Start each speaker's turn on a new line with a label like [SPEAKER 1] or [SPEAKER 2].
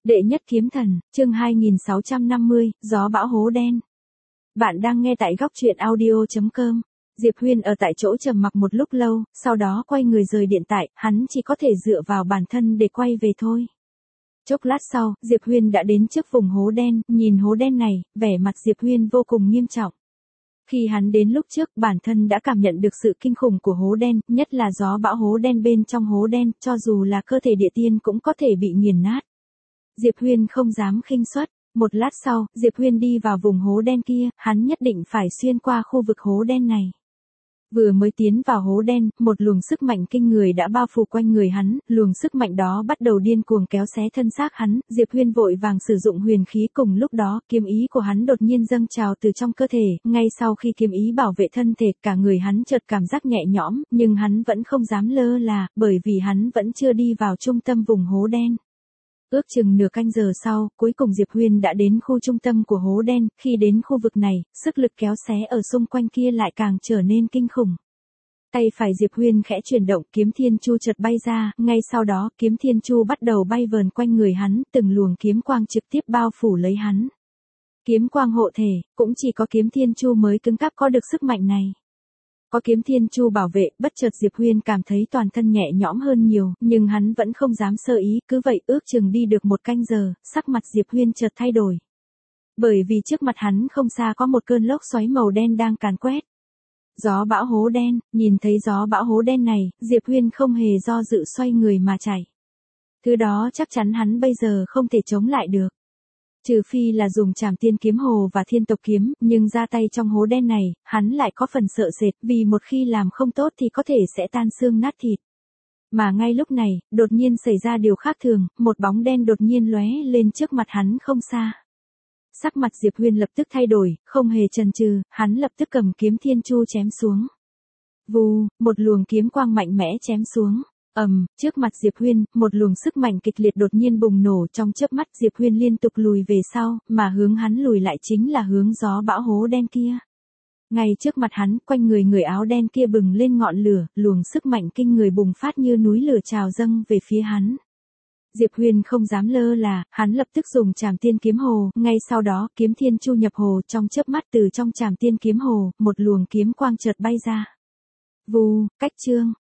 [SPEAKER 1] Đệ nhất kiếm thần, chương 2650, gió bão hố đen. Bạn đang nghe tại góc truyện audio.com. Diệp Huyên ở tại chỗ trầm mặc một lúc lâu, sau đó quay người rời điện tại, hắn chỉ có thể dựa vào bản thân để quay về thôi. Chốc lát sau, Diệp Huyên đã đến trước vùng hố đen, nhìn hố đen này, vẻ mặt Diệp Huyên vô cùng nghiêm trọng. Khi hắn đến lúc trước, bản thân đã cảm nhận được sự kinh khủng của hố đen, nhất là gió bão hố đen bên trong hố đen, cho dù là cơ thể địa tiên cũng có thể bị nghiền nát. Diệp Huyên không dám khinh suất. Một lát sau, Diệp Huyên đi vào vùng hố đen kia, hắn nhất định phải xuyên qua khu vực hố đen này. Vừa mới tiến vào hố đen, một luồng sức mạnh kinh người đã bao phủ quanh người hắn, luồng sức mạnh đó bắt đầu điên cuồng kéo xé thân xác hắn, Diệp Huyên vội vàng sử dụng huyền khí, cùng lúc đó, kiếm ý của hắn đột nhiên dâng trào từ trong cơ thể, ngay sau khi kiếm ý bảo vệ thân thể, cả người hắn chợt cảm giác nhẹ nhõm, nhưng hắn vẫn không dám lơ là, bởi vì hắn vẫn chưa đi vào trung tâm vùng hố đen. Ước chừng nửa canh giờ sau, cuối cùng Diệp Huyên đã đến khu trung tâm của hố đen, khi đến khu vực này, sức lực kéo xé ở xung quanh kia lại càng trở nên kinh khủng. Tay phải Diệp Huyên khẽ chuyển động, kiếm thiên chu chợt bay ra, ngay sau đó, kiếm thiên chu bắt đầu bay vờn quanh người hắn, từng luồng kiếm quang trực tiếp bao phủ lấy hắn. Kiếm quang hộ thể, cũng chỉ có kiếm thiên chu mới cứng cáp có được sức mạnh này. Có kiếm thiên chu bảo vệ, bất chợt Diệp Huyên cảm thấy toàn thân nhẹ nhõm hơn nhiều, nhưng hắn vẫn không dám sơ ý, cứ vậy ước chừng đi được một canh giờ, sắc mặt Diệp Huyên chợt thay đổi. Bởi vì trước mặt hắn không xa có một cơn lốc xoáy màu đen đang càn quét. Gió bão hố đen, nhìn thấy gió bão hố đen này, Diệp Huyên không hề do dự xoay người mà chạy. Thứ đó chắc chắn hắn bây giờ không thể chống lại được. Trừ phi là dùng trảm tiên kiếm hồ và thiên tộc kiếm, nhưng ra tay trong hố đen này, hắn lại có phần sợ sệt, vì một khi làm không tốt thì có thể sẽ tan xương nát thịt. Mà ngay lúc này, đột nhiên xảy ra điều khác thường, một bóng đen đột nhiên lóe lên trước mặt hắn không xa. Sắc mặt Diệp Huyên lập tức thay đổi, không hề chần chừ, hắn lập tức cầm kiếm thiên chu chém xuống. Vù, một luồng kiếm quang mạnh mẽ chém xuống. Trước mặt Diệp Huyên, một luồng sức mạnh kịch liệt đột nhiên bùng nổ, trong chớp mắt Diệp Huyên liên tục lùi về sau, mà hướng hắn lùi lại chính là hướng gió bão hố đen kia. Ngay trước mặt hắn, quanh người áo đen kia bừng lên ngọn lửa, luồng sức mạnh kinh người bùng phát như núi lửa trào dâng về phía hắn. Diệp Huyên không dám lơ là, hắn lập tức dùng trảm tiên kiếm hồ, ngay sau đó, kiếm thiên chu nhập hồ, trong chớp mắt từ trong trảm tiên kiếm hồ, một luồng kiếm quang chợt bay ra. Vù, cách chương.